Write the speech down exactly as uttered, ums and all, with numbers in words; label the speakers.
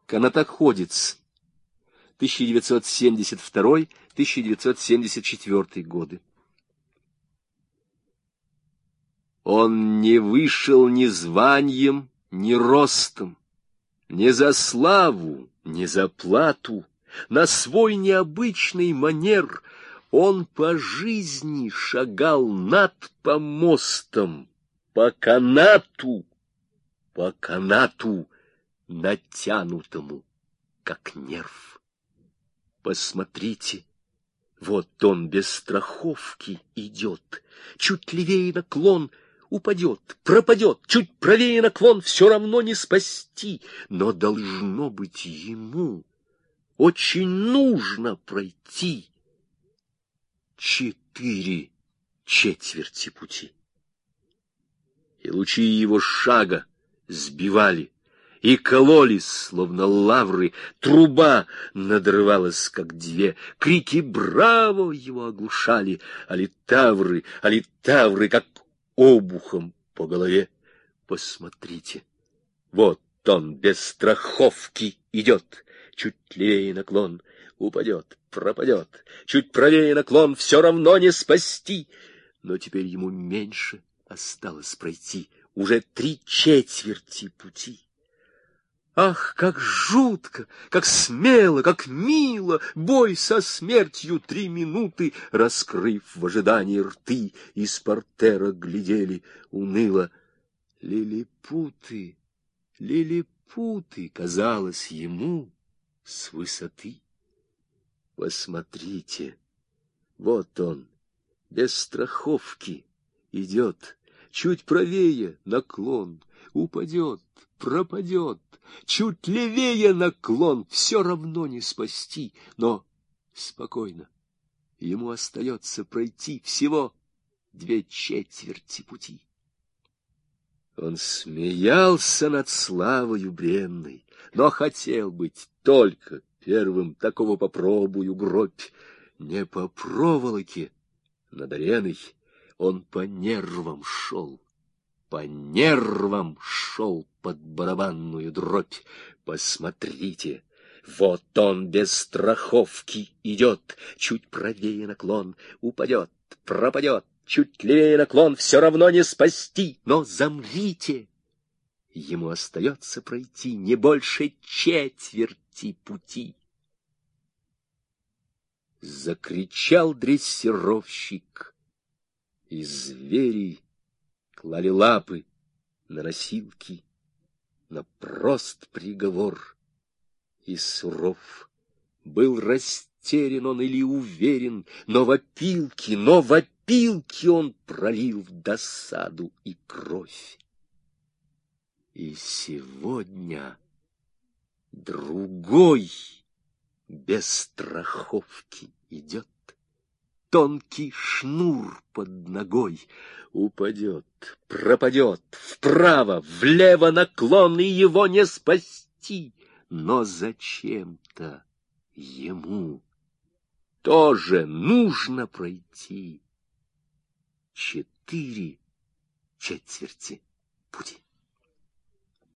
Speaker 1: Канатоходец. тысяча девятьсот семьдесят второй — тысяча девятьсот семьдесят четвёртый годы. Он не вышел ни званием, ни ростом, ни за славу, ни за плату. На свой необычный манер он по жизни шагал над помостом, по канату, по канату, натянутому, как нерв. Посмотрите, вот он без страховки идет, чуть левее наклон — упадет, пропадет, чуть правее наклон — все равно не спасти. Но должно быть ему очень нужно пройти четыре четверти пути. И лучи его шага сбивали и кололись, словно лавры, труба надрывалась, как две, крики «Браво!» его оглушали, а литавры, а литавры, как обухом по голове. Посмотрите, вот он без страховки идет, чуть левее наклон — упадет, пропадет, чуть правее наклон — все равно не спасти. Но теперь ему меньше осталось пройти, уже три четверти пути. Ах, как жутко, как смело, как мило бой со смертью три минуты, раскрыв в ожидании рты, из портера глядели уныло. Лилипуты, лилипуты, казалось ему с высоты. Посмотрите, вот он, без страховки идет, чуть правее наклон — упадет, пропадет, чуть левее наклон — все равно не спасти. Но спокойно, ему остается пройти всего две четверти пути. Он смеялся над славою бренной, но хотел быть только первым. Такого попробую гробь. Не по проволоке над ареной, он по нервам шел. По нервам шел под барабанную дробь. Посмотрите, вот он без страховки идет, чуть правее наклон — упадет, пропадет, чуть левее наклон — все равно не спасти. Но замрите, ему остается пройти не больше четверти пути. Закричал дрессировщик, и звери клали лапы на носилки, на прост приговор и суров. Был растерян он или уверен, но в опилки, но в опилки он пролил досаду и кровь. И сегодня другой без страховки идет. Тонкий шнур под ногой — упадет, пропадет, вправо, влево наклон, и его не спасти. Но зачем-то ему тоже нужно пройти четыре четверти пути.